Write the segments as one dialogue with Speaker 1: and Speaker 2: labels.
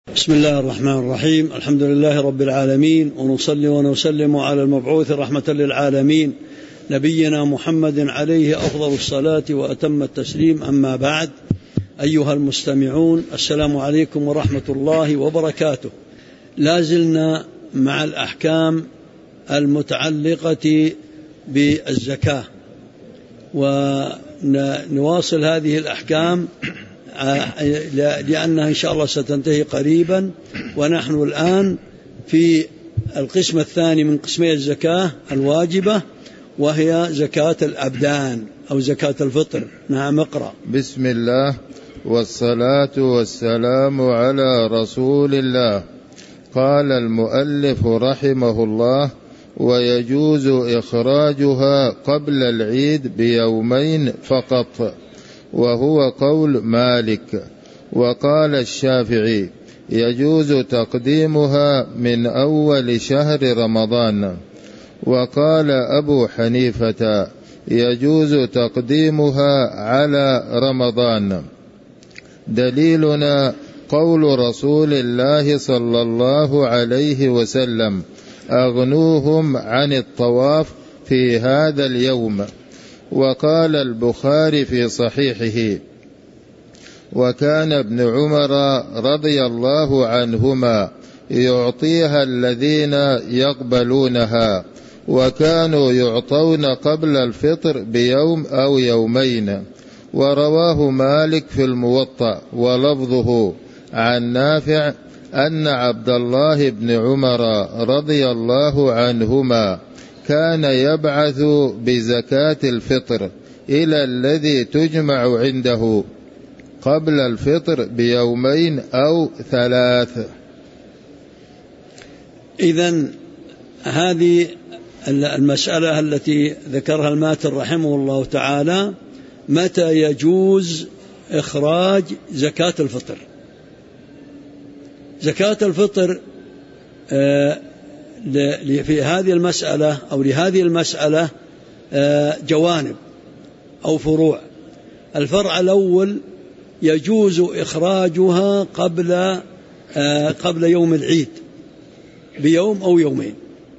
Speaker 1: بسم الله الرحمن الرحيم. الحمد لله رب العالمين، ونصلي ونسلم على المبعوث رحمة للعالمين نبينا محمد عليه أفضل الصلاة وأتم التسليم. أما بعد، أيها المستمعون، السلام عليكم ورحمة الله وبركاته. لازلنا مع الأحكام المتعلقة بالزكاة، ونواصل هذه الأحكام لأنها إن شاء الله ستنتهي قريبا. ونحن الآن في القسم الثاني من قسمي الزكاة الواجبة، وهي زكاة الأبدان أو زكاة الفطر. نعم، اقرأ.
Speaker 2: بسم الله والصلاة والسلام على رسول الله. قال المؤلف رحمه الله: ويجوز إخراجها قبل العيد بيومين فقط، وهو قول مالك. وقال الشافعي: يجوز تقديمها من أول شهر رمضان. وقال أبو حنيفة: يجوز تقديمها على رمضان. دليلنا قول رسول الله صلى الله عليه وسلم: أغنوهم عن الطواف في هذا اليوم. وقال البخاري في صحيحه: وكان ابن عمر رضي الله عنهما يعطيها الذين يقبلونها، وكانوا يعطون قبل الفطر بيوم أو يومين. ورواه مالك في الموطأ ولفظه عن نافع أن عبد الله بن عمر رضي الله عنهما كان يبعث بزكاة الفطر إلى الذي تجمع عنده قبل الفطر بيومين أو 3.
Speaker 1: إذن هذه المسألة التي ذكرها الماتر رحمه الله تعالى: متى يجوز إخراج زكاة الفطر؟ زكاة الفطر في هذه المسألة أو لهذه المسألة جوانب أو فروع. الفرع الأول: يجوز إخراجها قبل يوم العيد بيوم أو يومين.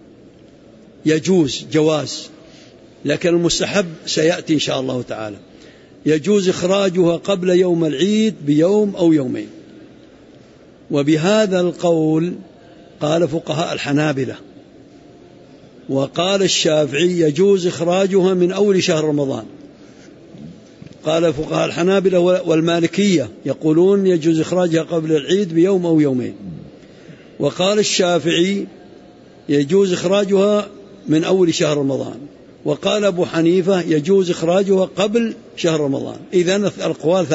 Speaker 1: يجوز جواز، لكن المستحب سيأتي إن شاء الله تعالى. يجوز إخراجها قبل يوم العيد بيوم أو يومين. وبهذا القول قال فقهاء الحنابلة. وقال الشافعي: يجوز إخراجها من أول شهر رمضان. قال فقهاء الحنابلة والمالكية يقولون يجوز إخراجها قبل العيد بيوم أو يومين. وقال الشافعي: يجوز إخراجها من أول شهر رمضان. وقال أبو حنيفة: يجوز إخراجها قبل شهر رمضان. إذن الأقوال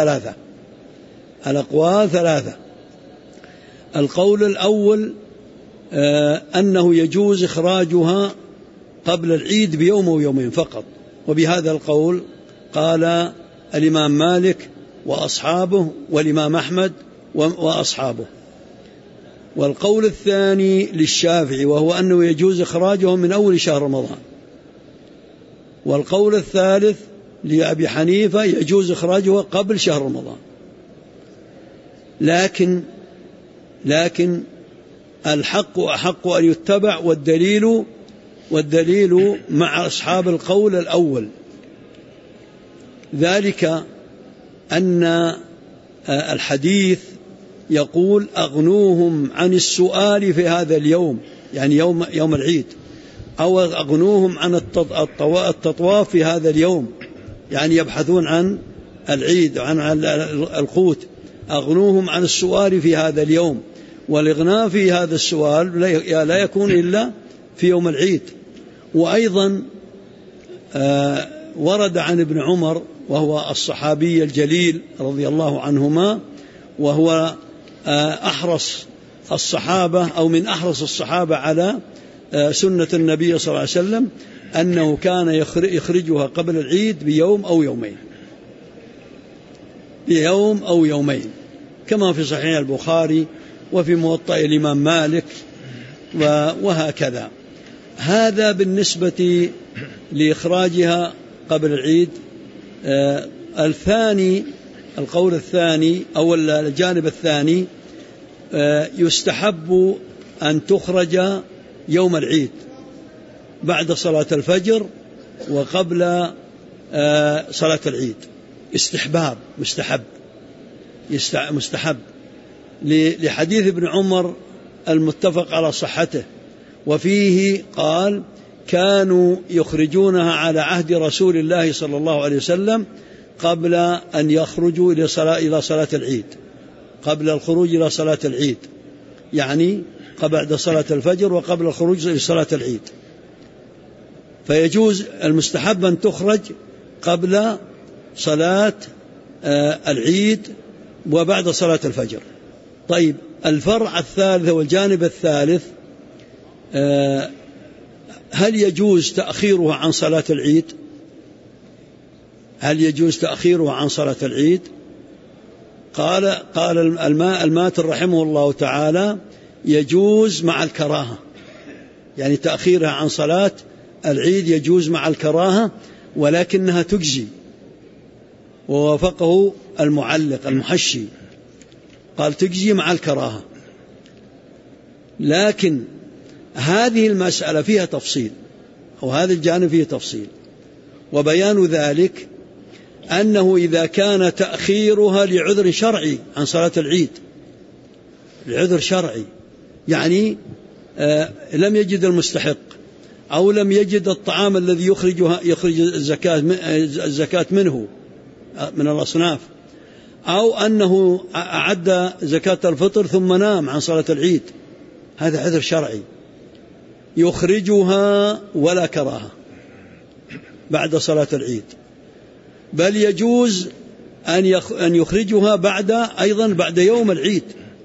Speaker 1: ثلاثة. القول الأول أنه يجوز إخراجها قبل العيد بيوم أو يومين فقط، وبهذا القول قال الإمام مالك وأصحابه، والإمام أحمد وأصحابه. والقول الثاني للشافعي، وهو أنه يجوز إخراجها من أول شهر رمضان. والقول الثالث لأبي حنيفة: يجوز إخراجها قبل شهر رمضان. لكن الحق أحق أن يتبع، والدليل مع أصحاب القول الأول، ذلك أن الحديث يقول: أغنوهم عن السؤال في هذا اليوم، يعني يوم العيد، أو أغنوهم عن التطواف في هذا اليوم، يعني يبحثون عن العيد عن القوت. أغنوهم عن السؤال في هذا اليوم. والإغناء في هذا السؤال لا يكون إلا في يوم العيد. وأيضا ورد عن ابن عمر، وهو الصحابي الجليل رضي الله عنهما، وهو أحرص الصحابة أو من أحرص الصحابة على سنة النبي صلى الله عليه وسلم، أنه كان يخرجها قبل العيد بيوم أو يومين، كما في صحيح البخاري وفي موطأ الإمام مالك وهكذا. هذا بالنسبة لإخراجها قبل العيد. القول الثاني أو الجانب الثاني: يستحب أن تخرج يوم العيد بعد صلاة الفجر وقبل صلاة العيد. استحباب مستحب لحديث ابن عمر المتفق على صحته، وفيه قال: كانوا يخرجونها على عهد رسول الله صلى الله عليه وسلم قبل أن يخرجوا إلى صلاة العيد، قبل الخروج إلى صلاة العيد، يعني بعد صلاة الفجر وقبل الخروج إلى صلاة العيد. فيجوز المستحب أن تخرج قبل صلاة العيد وبعد صلاة الفجر. طيب، الفرع الثالث والجانب الثالث، هل يجوز تأخيرها عن صلاة العيد؟ هل يجوز تأخيرها عن صلاة العيد؟ قال الماتر رحمه الله تعالى: يجوز مع الكراهة، يعني تأخيرها عن صلاة العيد يجوز مع الكراهة، ولكنها تجزي. ووافقه المعلق المحشي، قال تجزي مع الكراهة. لكن هذه المسألة فيها تفصيل، أو هذا الجانب فيه تفصيل، وبيان ذلك أنه إذا كان تأخيرها لعذر شرعي عن صلاة العيد، لعذر شرعي، يعني لم يجد المستحق، أو لم يجد الطعام الذي يخرج الزكاة منه من الأصناف، أو أنه أعد زكاة الفطر ثم نام عن صلاة العيد، هذا عذر شرعي يخرجها ولا كراهة بعد صلاة العيد، بل يجوز أن يخرجها أيضا بعد يوم العيد،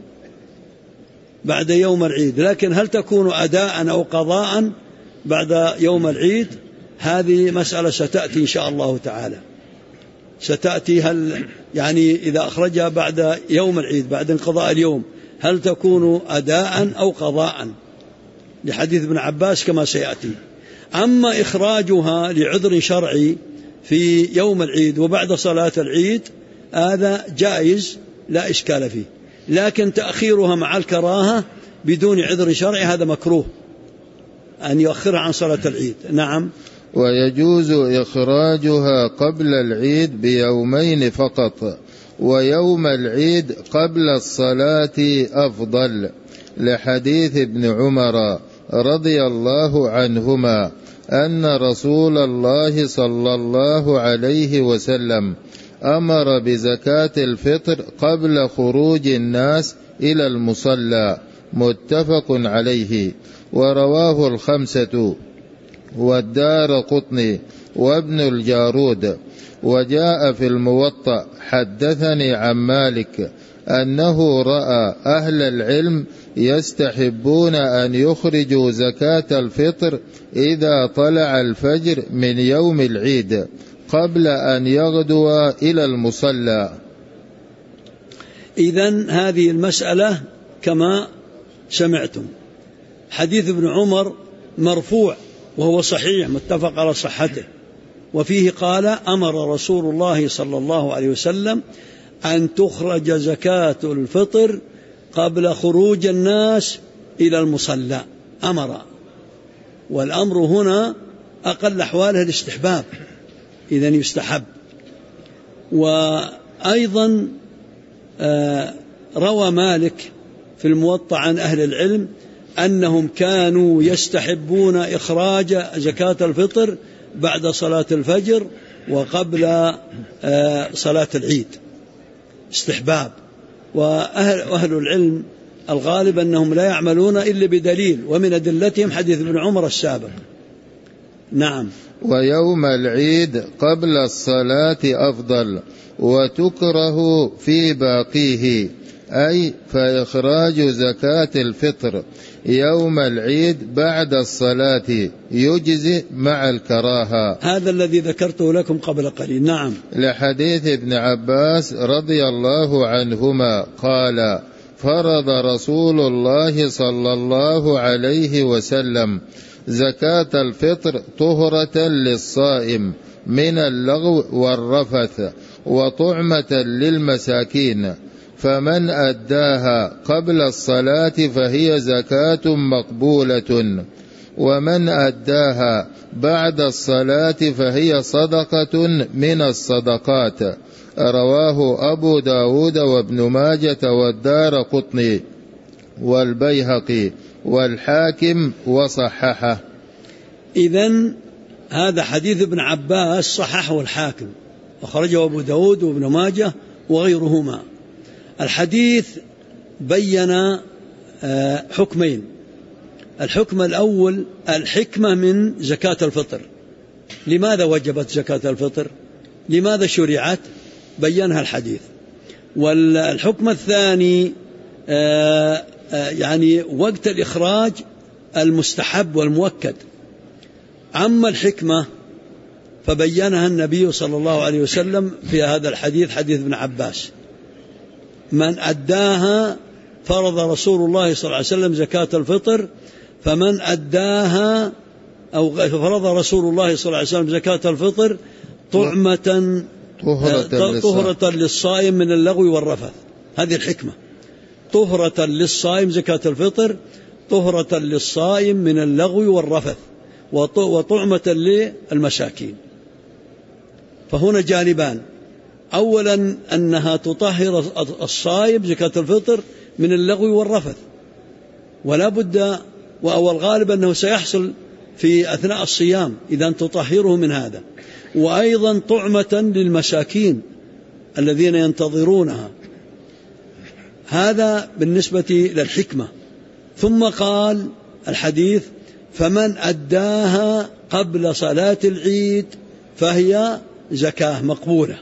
Speaker 1: بعد يوم العيد. لكن هل تكون أداء أو قضاء بعد يوم العيد؟ هذه مسألة ستأتي إن شاء الله تعالى، ستأتي. هل يعني إذا أخرجها بعد يوم العيد بعد انقضاء اليوم، هل تكون أداء أو قضاء؟ لحديث ابن عباس كما سيأتي. أما إخراجها لعذر شرعي في يوم العيد وبعد صلاة العيد هذا جائز لا إشكال فيه، لكن تأخيرها مع الكراهة بدون عذر شرعي هذا مكروه، أن يؤخرها عن صلاة العيد. نعم.
Speaker 2: ويجوز إخراجها قبل العيد بيومين فقط، ويوم العيد قبل الصلاة أفضل، لحديث ابن عمر رضي الله عنهما أن رسول الله صلى الله عليه وسلم أمر بزكاة الفطر قبل خروج الناس إلى المصلى، متفق عليه. ورواه الخمسة والدارقطني وابن الجارود. وجاء في الموطأ: حدثني عن مالك أنه رأى أهل العلم يستحبون أن يخرجوا زكاة الفطر إذا طلع الفجر من يوم العيد قبل أن يغدوا إلى المصلى.
Speaker 1: إذن هذه المسألة كما سمعتم، حديث ابن عمر مرفوع وهو صحيح متفق على صحته، وفيه قال: أمر رسول الله صلى الله عليه وسلم أن تخرج زكاة الفطر قبل خروج الناس إلى المصلى. أمر، والأمر هنا أقل أحواله الاستحباب، إذن يستحب. وأيضا روى مالك في الموطأ عن أهل العلم أنهم كانوا يستحبون إخراج زكاة الفطر بعد صلاة الفجر وقبل صلاة العيد، استحباب. وأهل العلم الغالب أنهم لا يعملون إلا بدليل، ومن أدلتهم حديث ابن عمر السابق. نعم.
Speaker 2: ويوم العيد قبل الصلاة أفضل، وتكره في باقيه، أي فإخراج زكاة الفطر يوم العيد بعد الصلاة يجزي مع الكراهة.
Speaker 1: هذا الذي ذكرته لكم قبل قليل. نعم.
Speaker 2: لحديث ابن عباس رضي الله عنهما قال: فرض رسول الله صلى الله عليه وسلم زكاة الفطر طهرة للصائم من اللغو والرفث، وطعمة للمساكين، فمن أداها قبل الصلاة فهي زكاة مقبولة، ومن أداها بعد الصلاة فهي صدقة من الصدقات. رواه أبو داود وابن ماجة والدارقطني والبيهقي والحاكم وصححه.
Speaker 1: إذن هذا حديث ابن عباس صححه الحاكم وخرجه أبو داود وابن ماجة وغيرهما. الحديث بين حكمين. الحكم الأول الحكمة من زكاة الفطر، لماذا وجبت زكاة الفطر، لماذا شرعت، بينها الحديث. والحكم الثاني يعني وقت الإخراج المستحب والمؤكد. أما الحكمة فبينها النبي صلى الله عليه وسلم في هذا الحديث، حديث ابن عباس: من أداها فرض رسول الله صلى الله عليه وسلم زكاة الفطر، فمن أداها أو فرض رسول الله صلى الله عليه وسلم زكاة الفطر طهرة للصائم من اللغو والرفث. هذه الحكمة، طهرة للصائم زكاة الفطر، طهرة للصائم من اللغو والرفث، وطعمة للمساكين. فهنا جانبان: أولا أنها تطهر الصائم زكاة الفطر من اللغو والرفث، ولا بد والغالب أنه سيحصل في أثناء الصيام إذا تطهره من هذا، وأيضا طعمة للمساكين الذين ينتظرونها. هذا بالنسبة للحكمة. ثم قال الحديث: فمن أداها قبل صلاة العيد فهي زكاة مقبولة،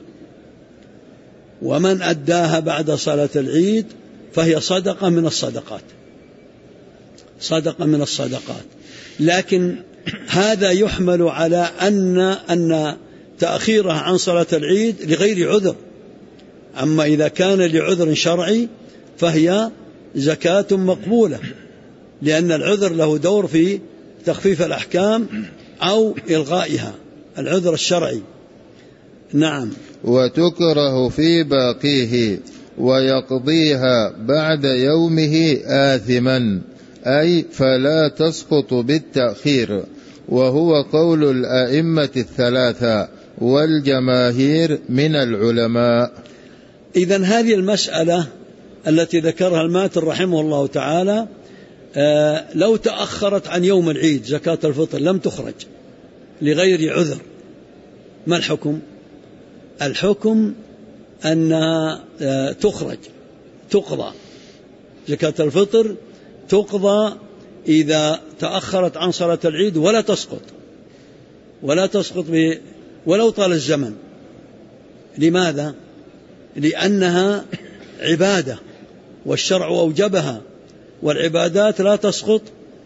Speaker 1: ومن أداها بعد صلاة العيد فهي صدقة من الصدقات، صدقة من الصدقات. لكن هذا يحمل على أن تأخيرها عن صلاة العيد لغير عذر. أما إذا كان لعذر شرعي فهي زكاة مقبولة، لأن العذر له دور في تخفيف الأحكام أو إلغائها، العذر الشرعي. نعم.
Speaker 2: وتكره في باقيه ويقضيها بعد يومه آثما، أي فلا تسقط بالتأخير، وهو قول الأئمة الثلاثة والجماهير من العلماء.
Speaker 1: إذن هذه المسألة التي ذكرها الماتر رحمه الله تعالى، لو تأخرت عن يوم العيد زكاة الفطر لم تخرج لغير عذر، ما الحكم؟ الحكم أنها تخرج، تقضى زكاة الفطر، تقضى إذا تأخرت عن صلاة العيد، ولا تسقط ولو طال الزمن. لماذا؟ لأنها عبادة والشرع أوجبها، والعبادات لا تسقط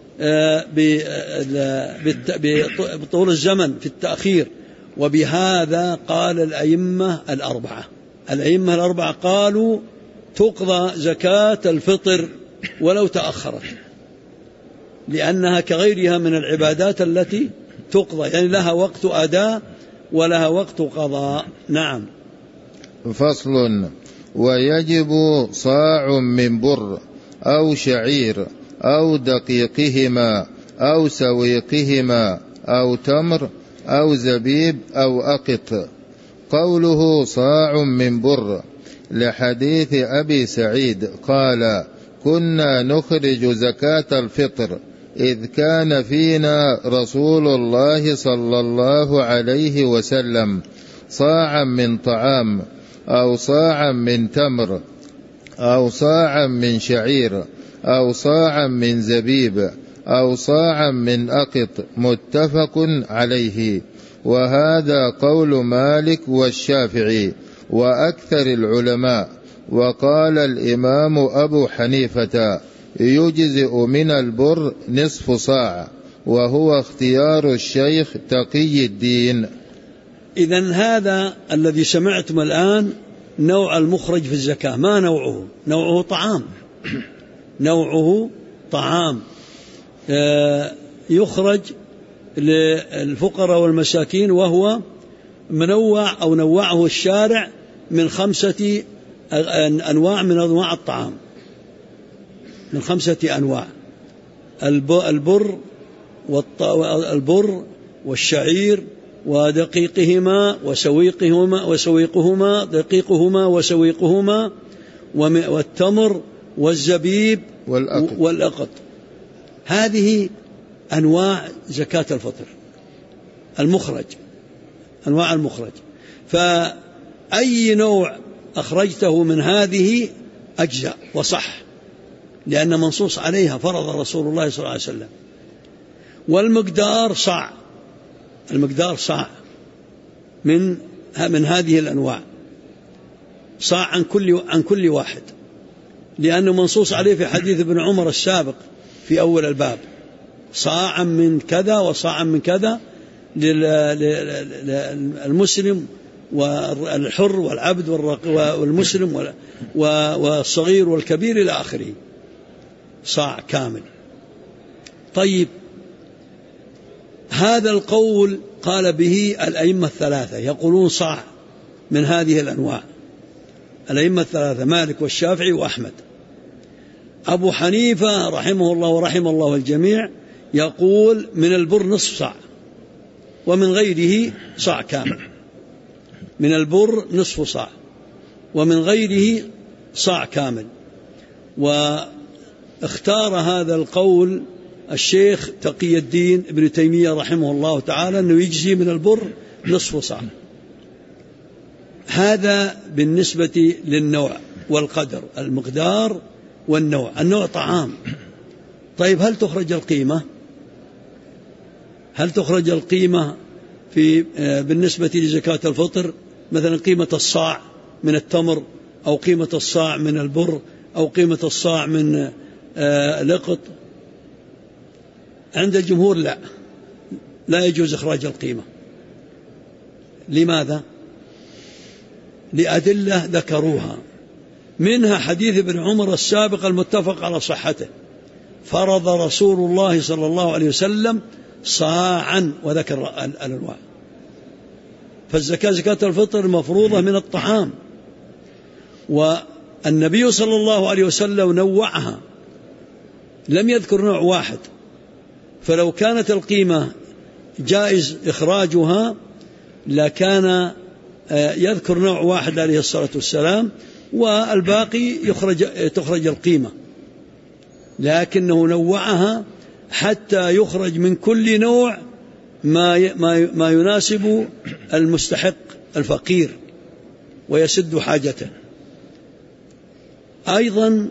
Speaker 1: بطول الزمن في التأخير. وبهذا قال الأئمة الأربعة قالوا تقضى زكاة الفطر ولو تأخرت، لأنها كغيرها من العبادات التي تقضى، يعني لها وقت أداء ولها وقت قضاء. نعم.
Speaker 2: فصل: ويجب صاع من بر أو شعير أو دقيقهما أو سويقهما أو تمر أو زبيب أو أقط. قوله صاع من بر لحديث أبي سعيد قال: كنا نخرج زكاة الفطر إذ كان فينا رسول الله صلى الله عليه وسلم صاعا من طعام أو صاعا من تمر أو صاعا من شعير أو صاعا من زبيب أو صاعا من أقط، متفق عليه. وهذا قول مالك والشافعي وأكثر العلماء. وقال الإمام أبو حنيفة: يجزئ من البر نصف صاع، وهو اختيار الشيخ تقي الدين.
Speaker 1: إذن هذا الذي سمعتم الآن نوع المخرج في الزكاة. ما نوعه؟ نوعه طعام، نوعه طعام يخرج للفقراء والمساكين، وهو منوع أو نوعه الشارع من 5 أنواع من أنواع الطعام، من 5 أنواع: البر والشعير ودقيقهما وسويقهما دقيقهما وسويقهما، والتمر والزبيب والأقط. هذه أنواع زكاة الفطر المخرج، أنواع المخرج. فأي نوع أخرجته من هذه أجزأ وصح، لأن منصوص عليها، فرض رسول الله صلى الله عليه وسلم. والمقدار صاع، المقدار صاع من هذه الأنواع، صاع عن كل واحد، لأنه منصوص عليه في حديث ابن عمر السابق في أول الباب: صاعا من كذا وصاعا من كذا للمسلم والحر والعبد والمسلم والصغير والكبير إلى آخره، صاع كامل. طيب، هذا القول قال به الأئمة الثلاثة، يقولون صاع من هذه الأنواع، الأئمة الثلاثة مالك والشافعي وأحمد. أبو حنيفة رحمه الله ورحم الله الجميع يقول من البر نصف صاع، ومن غيره صاع كامل. من البر نصف صاع، ومن غيره صاع كامل. واختار هذا القول الشيخ تقي الدين ابن تيمية رحمه الله تعالى، أنه يجزي من البر نصف صاع. هذا بالنسبة للنوع والقدر، المقدار والنوع. النوع طعام. طيب، هل تخرج القيمة؟ هل تخرج القيمة بالنسبة لزكاة الفطر؟ مثلا قيمة الصاع من التمر، أو قيمة الصاع من البر، أو قيمة الصاع من لقط. عند الجمهور لا يجوز إخراج القيمة. لماذا؟ لأدلة ذكروها، منها حديث ابن عمر السابق المتفق على صحته: فرض رسول الله صلى الله عليه وسلم صاعا، وذكر الأنواع. فالزكاة زكاة الفطر مفروضة من الطعام، والنبي صلى الله عليه وسلم نوعها، لم يذكر نوع واحد. فلو كانت القيمة جائز إخراجها لكان يذكر نوع واحد عليه الصلاة والسلام، والباقي تخرج القيمة، لكنه نوعها حتى يخرج من كل نوع ما يناسب المستحق الفقير ويسد حاجته. أيضا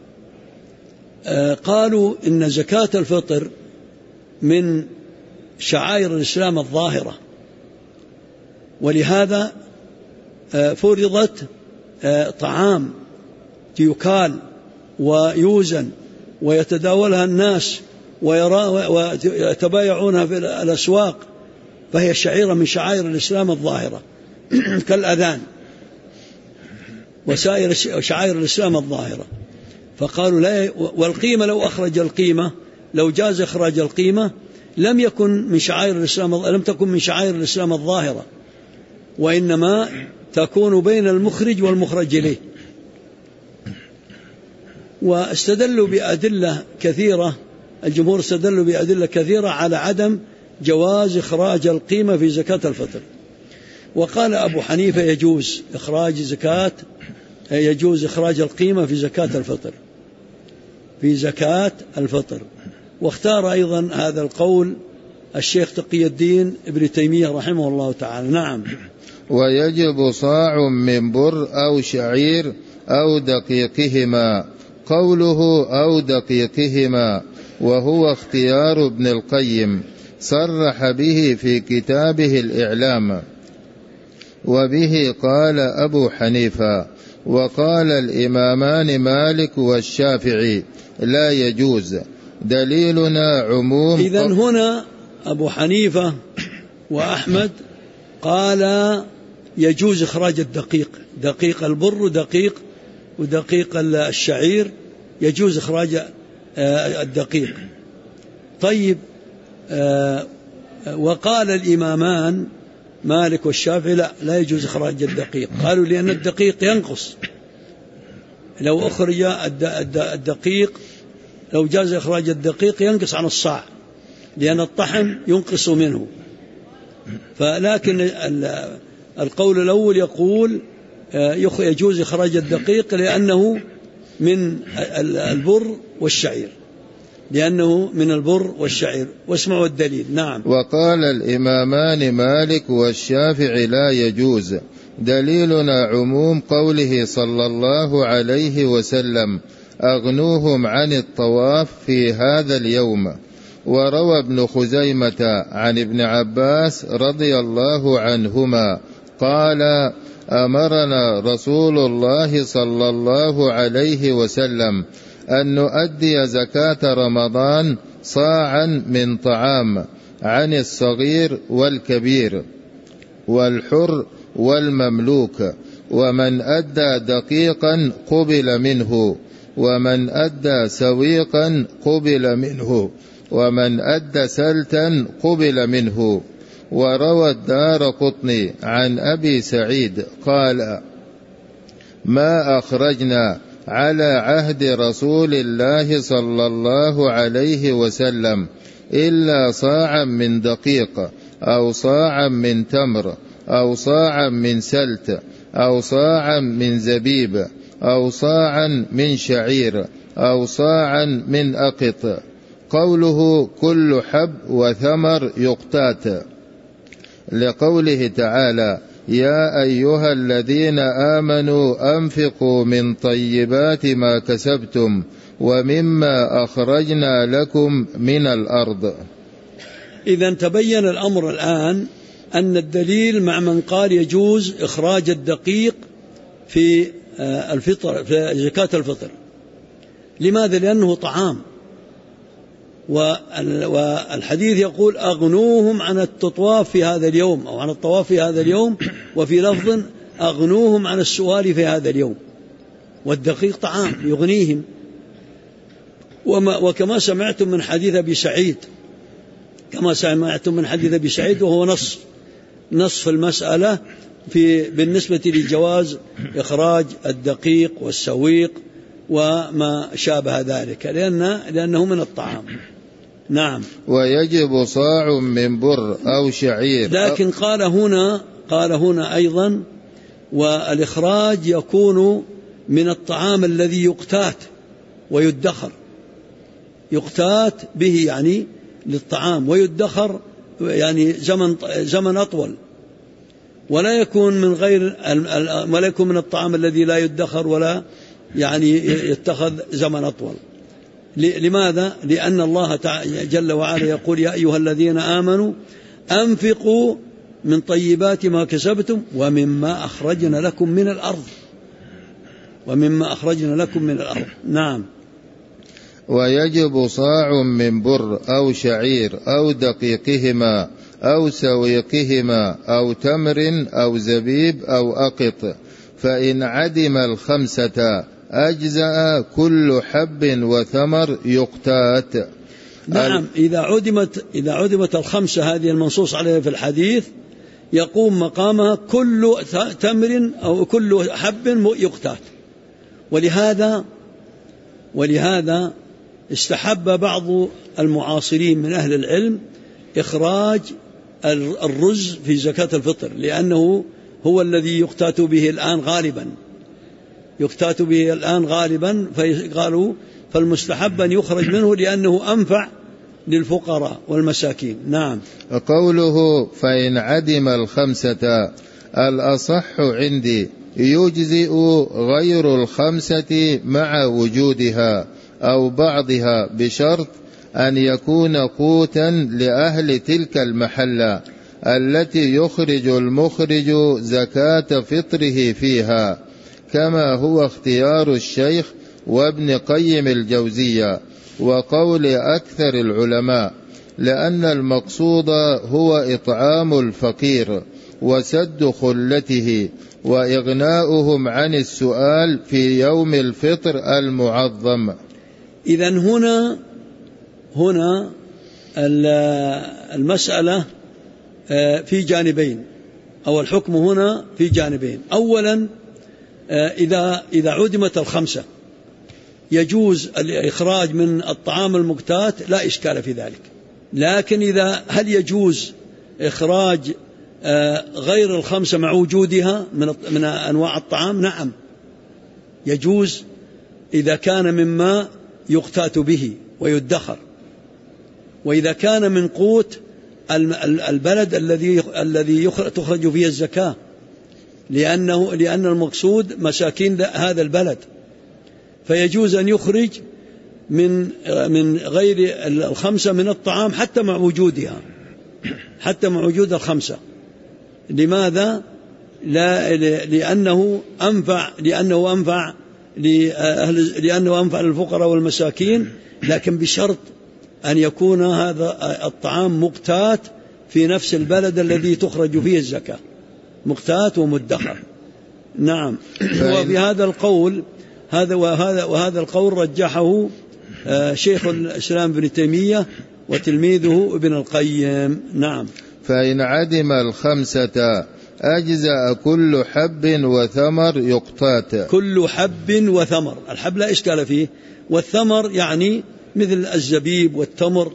Speaker 1: قالوا إن زكاة الفطر من شعائر الإسلام الظاهرة، ولهذا فرضت طعام يكال ويوزن ويتداولها الناس ويتبايعونها في الأسواق، فهي شعيرة من شعائر الإسلام الظاهرة كالأذان وسائر شعائر الإسلام الظاهرة. فقالوا لا، والقيمة لو أخرج القيمة، لو جاز إخراج القيمة، لم تكن من شعائر الإسلام الظاهرة، وإنما تكون بين المخرج والمخرج إليه. واستدلوا بأدلة كثيرة، الجمهور استدلوا بأدلة كثيرة على عدم جواز إخراج القيمة في زكاة الفطر. وقال أبو حنيفة يجوز إخراج القيمة في زكاة الفطر. واختار أيضا هذا القول الشيخ تقي الدين ابن تيمية رحمه الله تعالى. نعم.
Speaker 2: ويجب صاع من بر أو شعير أو دقيقهما. قوله أو دقيقهما وهو اختيار ابن القيم، صرح به في كتابه الإعلام، وبه قال أبو حنيفة، وقال الإمامان مالك والشافعي لا يجوز. دليلنا عموم.
Speaker 1: إذن هنا أبو حنيفة وأحمد قال يجوز إخراج دقيق البر ودقيق الشعير، يجوز إخراج الدقيق. طيب، وقال الإمامان مالك والشافعي لا يجوز إخراج الدقيق. قالوا لأن الدقيق ينقص لو أخرج الدقيق، لو جاز إخراج الدقيق ينقص عن الصاع، لأن الطحن ينقص منه. فلكن القول الأول يقول يجوز إخراج الدقيق لأنه من البر والشعير، لأنه من البر والشعير. واسمعوا الدليل. نعم.
Speaker 2: وقال الإمامان مالك والشافعي لا يجوز. دليلنا عموم قوله صلى الله عليه وسلم أغنوهم عن الطواف في هذا اليوم. وروى ابن خزيمة عن ابن عباس رضي الله عنهما قال أمرنا رسول الله صلى الله عليه وسلم أن نؤدي زكاة رمضان صاعا من طعام عن الصغير والكبير والحر والمملوك، ومن أدى دقيقا قبل منه، ومن أدى سويقا قبل منه، ومن أدى سلتا قبل منه. وروى الدارقطني عن أبي سعيد قال ما أخرجنا على عهد رسول الله صلى الله عليه وسلم إلا صاعا من دقيق أو صاعا من تمر أو صاعا من سلت أو صاعا من زبيب أو صاعا من شعير أو صاعا من أقط. قوله كل حب وثمر يقتات، لقوله تعالى يا أيها الذين آمنوا أنفقوا من طيبات ما كسبتم ومما أخرجنا لكم من الأرض.
Speaker 1: إذن تبين الأمر الآن أن الدليل مع من قال يجوز إخراج الدقيق في الفطر، في زكاة الفطر. لماذا؟ لأنه طعام، والحديث يقول أغنوهم عن التطواف في هذا اليوم، أو عن الطواف في هذا اليوم، وفي لفظ أغنوهم عن السؤال في هذا اليوم. والدقيق طعام يغنيهم. وكما سمعتم من حديث أبي سعيد، كما سمعتم من حديث أبي سعيد، وهو نص في المسألة بالنسبة لجواز إخراج الدقيق والسويق وما شابه ذلك، لأنه من الطعام. نعم.
Speaker 2: ويجب صاع من بر أو شعير.
Speaker 1: لكن قال هنا أيضا والإخراج يكون من الطعام الذي يقتات ويدخر، يقتات به يعني للطعام، ويدخر يعني زمن أطول، ولا يكون من الطعام الذي لا يدخر ولا يعني يتخذ زمن أطول. لماذا؟ لأن الله جل وعلا يقول يا أيها الذين آمنوا أنفقوا من طيبات ما كسبتم ومما أخرجنا لكم من الأرض، ومما أخرجنا لكم من الأرض. نعم.
Speaker 2: ويجب صاع من بر أو شعير أو دقيقهما أو سويقهما أو تمر أو زبيب أو أقط، فإن عدم الخمسة أجزأ كل حب وثمر يقتات.
Speaker 1: نعم. إذا عدمت الخمسة هذه المنصوص عليها في الحديث يقوم مقامها كل تمر أو كل حب يقتات. ولهذا استحب بعض المعاصرين من أهل العلم إخراج الرز في زكاة الفطر، لأنه هو الذي يقتات به الآن غالبا، فقالوا فالمستحب أن يخرج منه لأنه أنفع للفقراء والمساكين. نعم.
Speaker 2: قوله فإن عدم الخمسة الأصح عندي يجزئ غير الخمسة مع وجودها أو بعضها، بشرط أن يكون قوتا لأهل تلك المحلة التي يخرج المخرج زكاة فطره فيها، كما هو اختيار الشيخ وابن قيم الجوزية وقول أكثر العلماء، لأن المقصود هو إطعام الفقير وسد خلته وإغناؤهم عن السؤال في يوم الفطر المعظم.
Speaker 1: إذن هنا المسألة في جانبين، أو الحكم هنا في جانبين. أولا إذا عدمت الخمسة يجوز الإخراج من الطعام المقتات، لا إشكال في ذلك. لكن هل يجوز إخراج غير الخمسة مع وجودها من أنواع الطعام؟ نعم يجوز، إذا كان مما يقتات به ويدخر، وإذا كان من قوت البلد الذي تخرج فيه الزكاة، لأن المقصود مساكين هذا البلد، فيجوز أن يخرج من غير الخمسة من الطعام حتى مع وجودها، حتى مع وجود الخمسة. لماذا؟ لأنه أنفع للفقراء والمساكين، لكن بشرط أن يكون هذا الطعام مقتات في نفس البلد الذي تخرج فيه الزكاة، مقتات ومدخر. نعم. وفي هذا القول وهذا القول رجحه شيخ الإسلام ابن تيمية وتلميذه ابن القيم. نعم.
Speaker 2: فإن عدم الخمسة أجزأ كل حب وثمر يقتات.
Speaker 1: كل حب وثمر، الحب لا إشكال فيه، والثمر يعني مثل الزبيب والتمر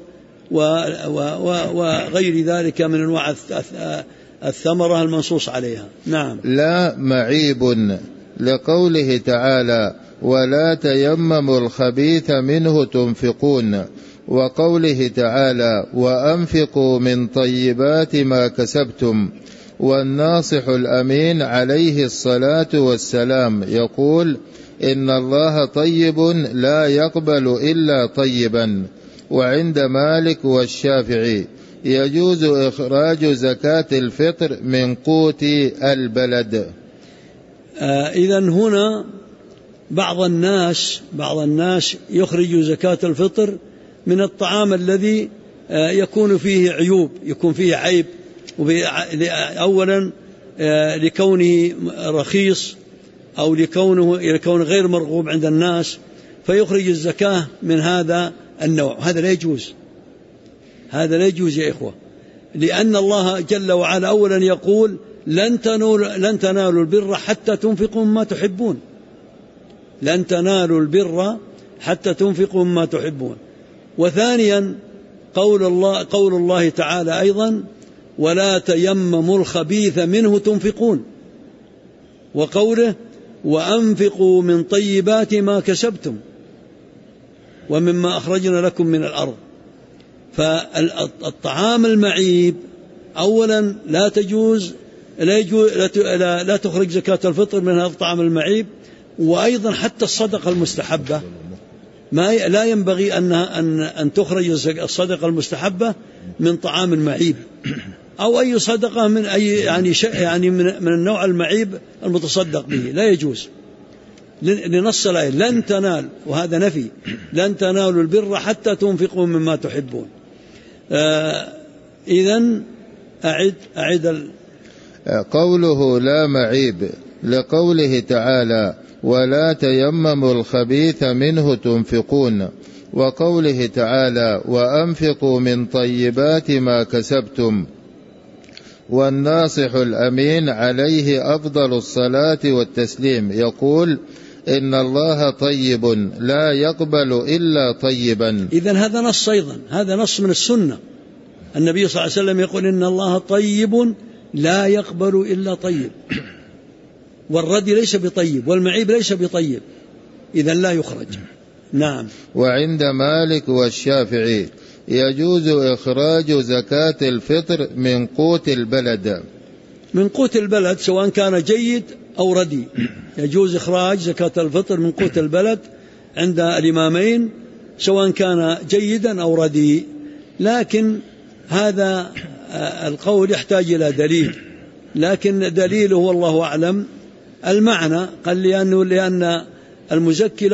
Speaker 1: وغير ذلك من أنواع الثمرة المنصوص عليها. نعم.
Speaker 2: لا معيب، لقوله تعالى ولا تيمموا الخبيث منه تنفقون، وقوله تعالى وأنفقوا من طيبات ما كسبتم. والناصح الأمين عليه الصلاة والسلام يقول إن الله طيب لا يقبل إلا طيبا. وعند مالك والشافعي يجوز إخراج زكاة الفطر من قوت البلد.
Speaker 1: إذن هنا بعض الناس يخرج زكاة الفطر من الطعام الذي يكون فيه عيوب، يكون فيه عيب، أولا لكونه رخيص أو لكونه غير مرغوب عند الناس، فيخرج الزكاة من هذا النوع. هذا لا يجوز يا إخوة، لأن الله جل وعلا أولا يقول لن تنالوا البر حتى تنفقوا مما تحبون، لن تنالوا البر حتى تنفقوا مما تحبون. وثانيا قول الله تعالى أيضا ولا تيمموا الخبيث منه تنفقون، وقوله وأنفقوا من طيبات ما كسبتم ومما أخرجنا لكم من الأرض. فالطعام المعيب أولا لا تخرج زكاة الفطر من هذا الطعام المعيب. وأيضا حتى الصدقة المستحبة لا ينبغي أن تخرج الصدقة المستحبة من طعام معيب، أو أي صدقة من أي يعني من النوع المعيب المتصدق به، لا يجوز، لنص الآية لن تنال، وهذا نفي، لن تنالوا البر حتى تنفقوا مما تحبون. إذن أعد
Speaker 2: قوله لا معيب لقوله تعالى ولا تيمموا الخبيث منه تنفقون، وقوله تعالى وأنفقوا من طيبات ما كسبتم. والناصح الأمين عليه أفضل الصلاة والتسليم يقول إن الله طيب لا يقبل إلا طيبا.
Speaker 1: إذن هذا نص أيضا، هذا نص من السنة. النبي صلى الله عليه وسلم يقول إن الله طيب لا يقبل إلا طيب، والردي ليس بطيب والمعيب ليس بطيب، إذن لا يخرج. نعم.
Speaker 2: وعند مالك والشافعي يجوز إخراج زكاة الفطر من قوت البلد.
Speaker 1: من قوت البلد سواء كان جيد أو ردي، يجوز إخراج زكاة الفطر من قوت البلد عند الإمامين سواء كان جيدا أو ردي. لكن هذا القول يحتاج إلى دليل، لكن دليله والله أعلم المعنى. قال لأن المزكي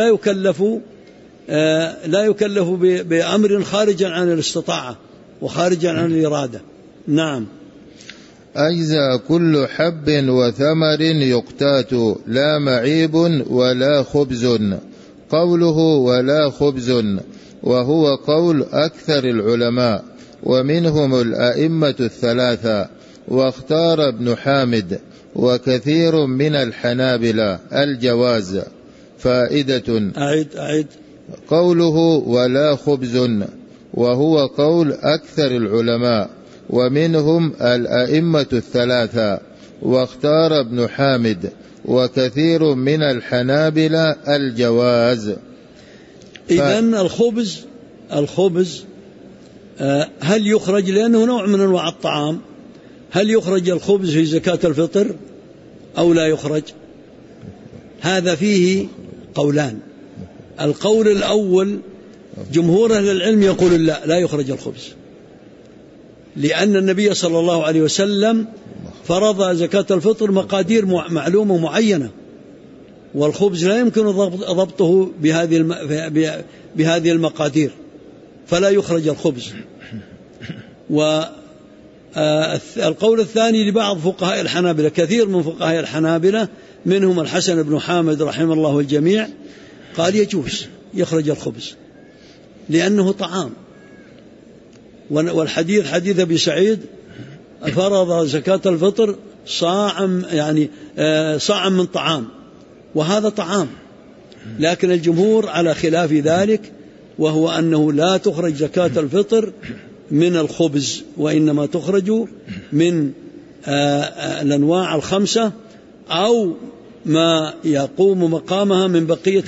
Speaker 1: لا يكلف بأمر خارجا عن الاستطاعة وخارجا عن الإرادة. نعم.
Speaker 2: أجزى كل حب وثمر يقتات لا معيب ولا خبز. قوله ولا خبز وهو قول أكثر العلماء ومنهم الأئمة الثلاثة، واختار ابن حامد وكثير من الحنابلة الجواز. فائدة.
Speaker 1: أعد.
Speaker 2: قوله ولا خبز، وهو قول أكثر العلماء ومنهم الأئمة الثلاثة، واختار ابن حامد وكثير من الحنابلة الجواز.
Speaker 1: إذن الخبز هل يخرج، لأنه نوع من أنواع الطعام، هل يخرج الخبز في زكاة الفطر أو لا يخرج؟ هذا فيه قولان. القول الأول جمهور أهل العلم يقول لا يخرج الخبز، لأن النبي صلى الله عليه وسلم فرض زكاة الفطر مقادير معلومة معينة، والخبز لا يمكن ضبطه بهذه المقادير، فلا يخرج الخبز. والقول الثاني لبعض فقهاء الحنابلة، كثير من فقهاء الحنابلة منهم الحسن بن حامد رحمه الله الجميع، قال يجوز يخرج الخبز لأنه طعام. والحديث حديث أبي سعيد فرض زكاة الفطر صاع من طعام، وهذا طعام. لكن الجمهور على خلاف ذلك، وهو أنه لا تخرج زكاة الفطر من الخبز، وإنما تخرج من الأنواع الخمسة أو ما يقوم مقامها من بقية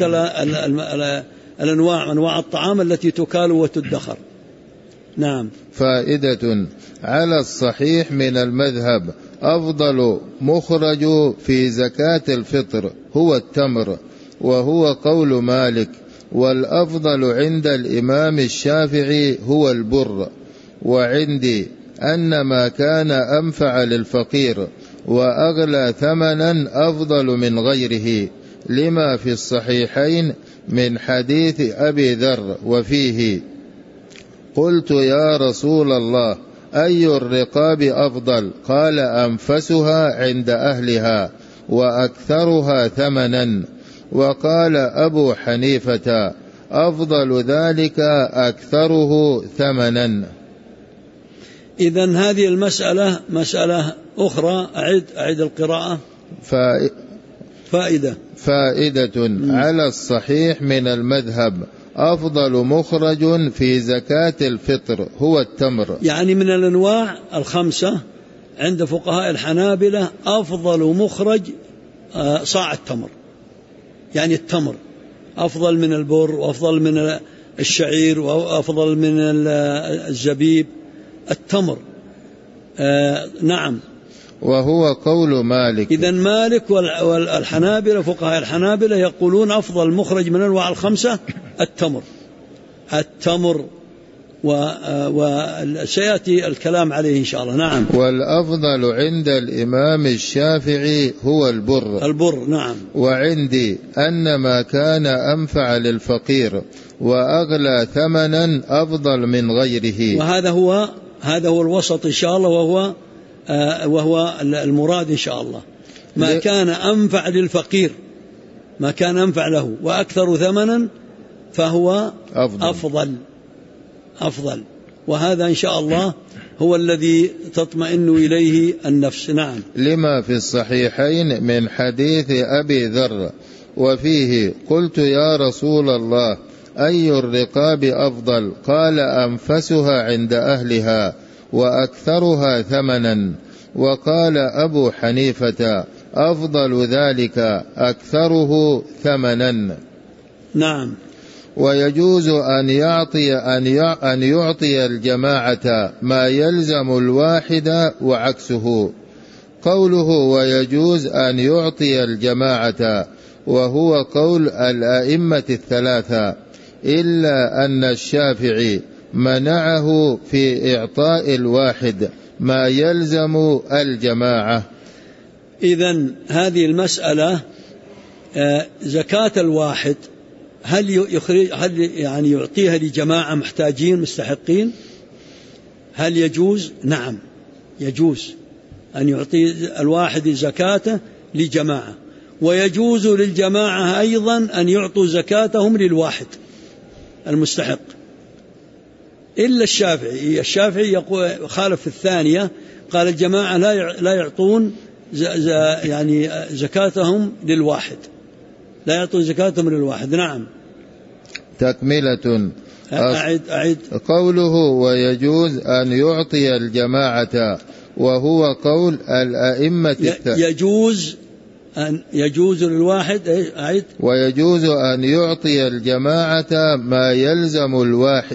Speaker 1: أنواع الطعام التي تكال وتدخر. نعم.
Speaker 2: فائدة. على الصحيح من المذهب أفضل مخرج في زكاة الفطر هو التمر، وهو قول مالك، والأفضل عند الإمام الشافعي هو البر، وعندي أن ما كان أنفع للفقير وأغلى ثمنا أفضل من غيره، لما في الصحيحين من حديث أبي ذر وفيه: قلت يا رسول الله أي الرقاب أفضل؟ قال أنفسها عند أهلها وأكثرها ثمنا. وقال أبو حنيفة أفضل ذلك أكثره ثمنا.
Speaker 1: إذن هذه المسألة مسألة أخرى. أعد القراءة. فائدة.
Speaker 2: على الصحيح من المذهب أفضل مخرج في زكاة الفطر هو التمر،
Speaker 1: يعني من الأنواع الخمسة عند فقهاء الحنابلة أفضل مخرج صاع التمر، يعني التمر أفضل من البر، وأفضل من الشعير، وأفضل من الزبيب، التمر. نعم.
Speaker 2: وهو قول مالك.
Speaker 1: إذن مالك والحنابلة فقهاء الحنابلة يقولون أفضل مخرج من الأنواع الخمسة التمر، وسيأتي الكلام عليه إن شاء الله. نعم.
Speaker 2: والأفضل عند الإمام الشافعي هو البر.
Speaker 1: نعم.
Speaker 2: وعندي أن ما كان أنفع للفقير وأغلى ثمنا أفضل من غيره.
Speaker 1: وهذا هو الوسط إن شاء الله، وهو المراد إن شاء الله. ما كان أنفع للفقير، ما كان أنفع له وأكثر ثمنا فهو أفضل. وهذا إن شاء الله هو الذي تطمئن إليه النفس. نعم.
Speaker 2: لما في الصحيحين من حديث أبي ذر وفيه: قلت يا رسول الله أي الرقاب أفضل؟ قال أنفسها عند أهلها وأكثرها ثمنا. وقال أبو حنيفة أفضل ذلك أكثره ثمنا.
Speaker 1: نعم.
Speaker 2: ويجوز أن يعطي الجماعة ما يلزم الواحد وعكسه. قوله ويجوز أن يعطي الجماعة وهو قول الأئمة الثلاثة، إلا أن الشافعي منعه في إعطاء الواحد ما يلزم الجماعة.
Speaker 1: إذن هذه المسألة زكاة الواحد هل يعني يعطيها لجماعة محتاجين مستحقين؟ هل يجوز؟ نعم يجوز أن يعطي الواحد زكاته لجماعة، ويجوز للجماعة أيضا أن يعطوا زكاتهم للواحد المستحق، إلا الشافعي يقول خالف في الثانية، قال الجماعة لا يعطون يعني زكاتهم للواحد، لا يعطون زكاتهم للواحد. نعم.
Speaker 2: تكملة.
Speaker 1: أعد.
Speaker 2: قوله ويجوز أن يعطي الجماعة، وهو قول الأئمة
Speaker 1: يجوز للواحد. أعد.
Speaker 2: ويجوز أن يعطي الجماعة ما يلزم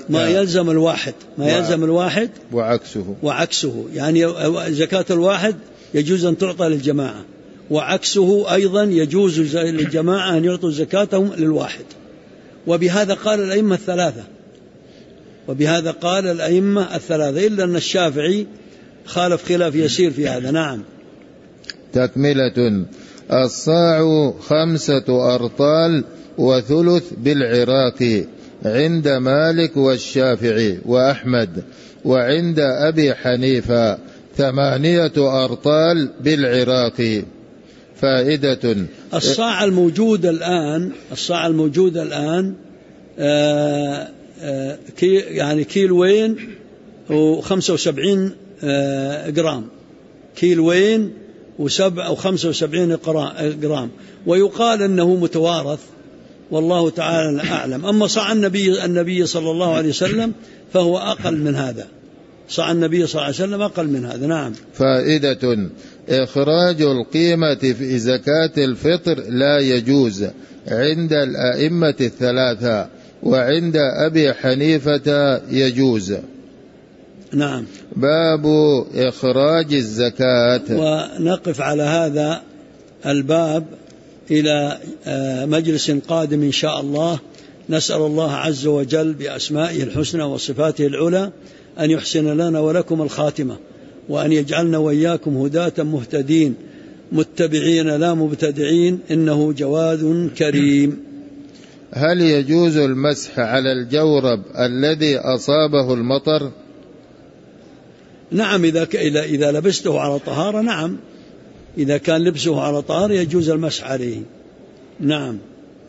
Speaker 2: الواحد
Speaker 1: وعكسه يعني زكاة الواحد يجوز أن تعطى للجماعة، وعكسه أيضا يجوز للجماعة أن يعطوا زكاتهم للواحد. وبهذا قال الأئمة الثلاثة، إلا أن الشافعي خالف خلاف يسير في هذا. نعم.
Speaker 2: تكملة. الصاع 5 أرطال وثلث بالعراق عند مالك والشافعي وأحمد، وعند أبي حنيفة 8 أرطال بالعراق. فائدة.
Speaker 1: الصاع الموجود الآن يعني كيلوين و75 جرام، كيلوين و75 جرام، ويقال أنه متوارث، والله تعالى أعلم. أما صاع النبي صلى الله عليه وسلم فهو أقل من هذا، صاع النبي صلى الله عليه وسلم أقل من هذا. نعم.
Speaker 2: فائدة. إخراج القيمة في زكاة الفطر لا يجوز عند الأئمة الثلاثة، وعند أبي حنيفة يجوز.
Speaker 1: نعم.
Speaker 2: باب إخراج الزكاة.
Speaker 1: ونقف على هذا الباب إلى مجلس قادم إن شاء الله. نسأل الله عز وجل بأسمائه الحسنى وصفاته العلى أن يحسن لنا ولكم الخاتمة، وأن يجعلنا وإياكم هداة مهتدين متبعين لا مبتدعين، إنه جواد كريم.
Speaker 2: هل يجوز المسح على الجورب الذي أصابه المطر؟
Speaker 1: نعم، إذا لبسته على طهارة. نعم، إذا كان لبسه على طهارة يجوز المسح عليه. نعم.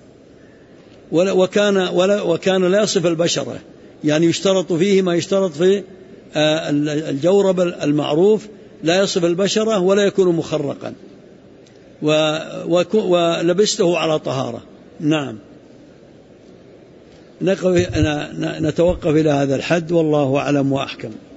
Speaker 1: وكان لا يصف البشرة، يعني يشترط فيه ما يشترط في الجورب المعروف، لا يصف البشرة ولا يكون مخرقا، ولبسته على طهارة. نعم. نتوقف إلى هذا الحد، والله أعلم وأحكم.